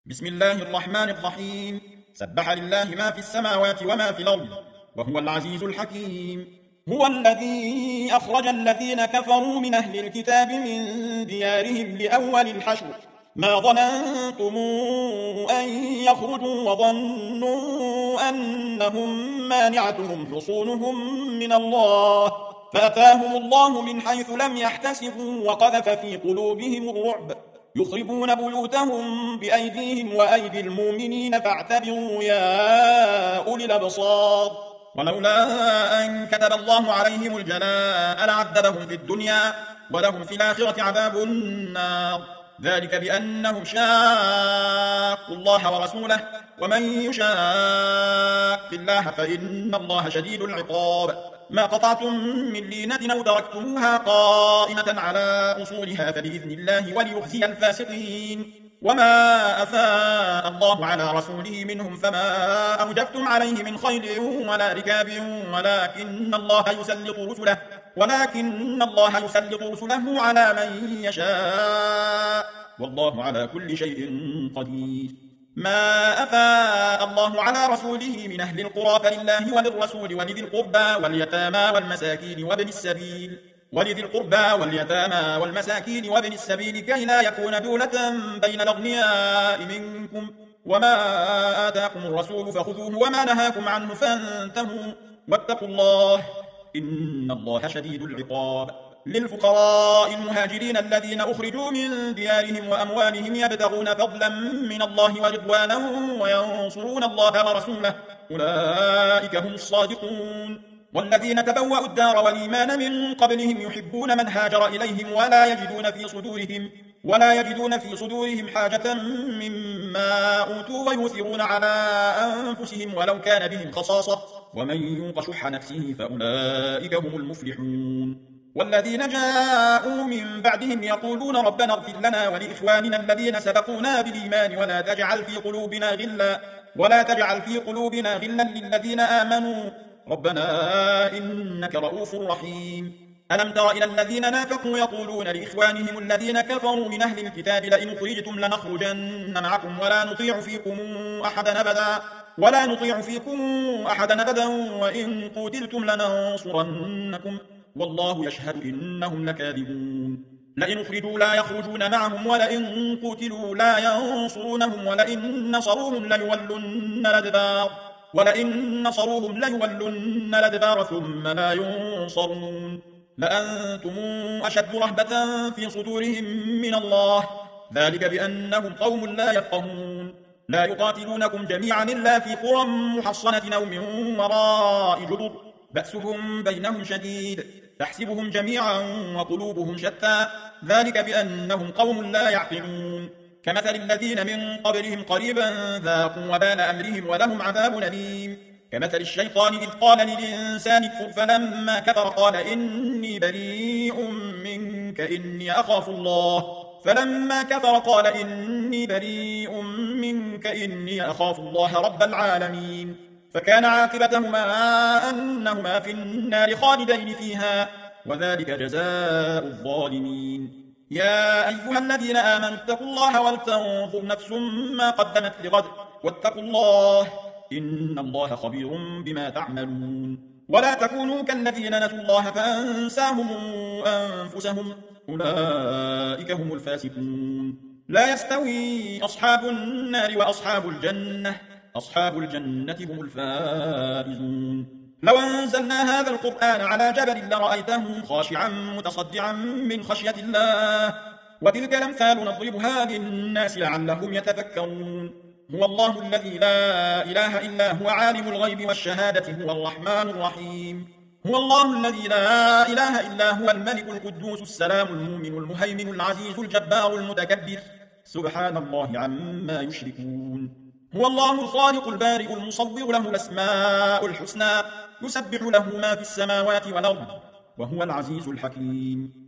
بسم الله الرحمن الرحيم. سبح لله ما في السماوات وما في الأرض وهو العزيز الحكيم. هو الذي أخرج الذين كفروا من أهل الكتاب من ديارهم لأول الحشر ما ظننتم أن يخرجوا وظنوا أنهم مانعتهم حصونهم من الله فأتاهم الله من حيث لم يحتسبوا وقذف في قلوبهم الرعب يخربون بيوتهم بأيديهم وأيدي المؤمنين فاعتبروا يا أولي الأبصار. ولولا أن كتب الله عليهم الجلاء لعذبهم في الدنيا ولهم في الآخرة عذاب النار ذلك بأنهم شاقوا الله ورسوله ومن يشاق الله فإن الله شديد العقاب. ما قطعتم من لينة أو تركتموها قائمة على أصولها فبإذن الله وليخزي الفاسقين. وما أفاء الله على رسوله منهم فما أوجفتم عليه من خيل ولا ركاب ولكن الله يسلط رسله على من يشاء والله على كل شيء قدير. ما أفاء الله على رسوله من أهل القرى فلله وللرسول ولذي القربى واليتامى وابن السبيل كي لا يكون دولة بين الأغنياء منكم. وما آتاكم الرسول فخذوه وما نهاكم عنه فانتهوا واتقوا الله إن الله شديد العقاب. للفقراء المهاجرين الذين أخرجوا من ديارهم وأموالهم يبتغون فضلا من الله ورضوانا وينصرون الله ورسوله أولئك هم الصادقون. والذين تبوأوا الدار والإيمان من قبلهم يحبون من هاجر إليهم ولا يجدون في صدورهم حاجة مما أوتوا ويؤثرون على أنفسهم ولو كان بهم خصاصة ومن يوق شح نفسه فأولئك هم المفلحون. والذين جاءوا من بعدهم يقولون ربنا اغفر لنا ولإخواننا الذين سبقونا بالإيمان ولا تجعل في قلوبنا غلا للذين آمنوا ربنا إنك رؤوف رحيم. ألم تر إلى الذين نافقوا يقولون لإخوانهم الذين كفروا من أهل الكتاب لئن أخرجتم لنخرجن معكم ولا نطيع فيكم أحدا أبدا وإن قتلتم لننصرنكم والله يشهد إنهم لكاذبون. لئن أخرجوا لا يخرجون معهم ولئن قتلوا لا ينصرونهم ولئن نصروهم ليولن الأدبار ثم لا ينصرون. لأنتم أشد رهبة في صدورهم من الله ذلك بأنهم قوم لا يفقهون. لا يقاتلونكم جميعا إلا في قرى محصنة أو من وراء جدر بأسهم بينهم شديد تحسبهم جميعا وقلوبهم شتى ذلك بأنهم قوم لا يعقلون. كمثل الذين من قبلهم قريبا ذاقوا وبال أمرهم ولهم عذاب أليم. كمثل الشيطان إذ قال للإنسان اكفر فلما كفر قال إني بريء منك إني أخاف الله رب العالمين. فكان عاقبتهما أنهما في النار خالدين فيها وذلك جزاء الظالمين. يا أيها الذين آمنوا اتقوا الله ولتنظر نفس ما قدمت لغد واتقوا الله إن الله خبير بما تعملون. ولا تكونوا كالذين نسوا الله فأنساهم أنفسهم أولئك هم الفاسقون. لا يستوي أصحاب النار وأصحاب الجنة هم الفائزون. لو أنزلنا هذا القرآن على جبل لرأيته خاشعا متصدعا من خشية الله وتلك الأمثال نضربها للناس لعلهم يتفكرون. هو الله الذي لا إله إلا هو عالم الغيب والشهادة هو الرحمن الرحيم. هو الله الذي لا إله إلا هو الملك القدوس السلام المؤمن المهيمن العزيز الجبار المتكبر سبحان الله عما يشركون. هو الله الخالق البارئ المصور له الأسماء الحسنى يسبح له ما في السماوات والأرض وهو العزيز الحكيم.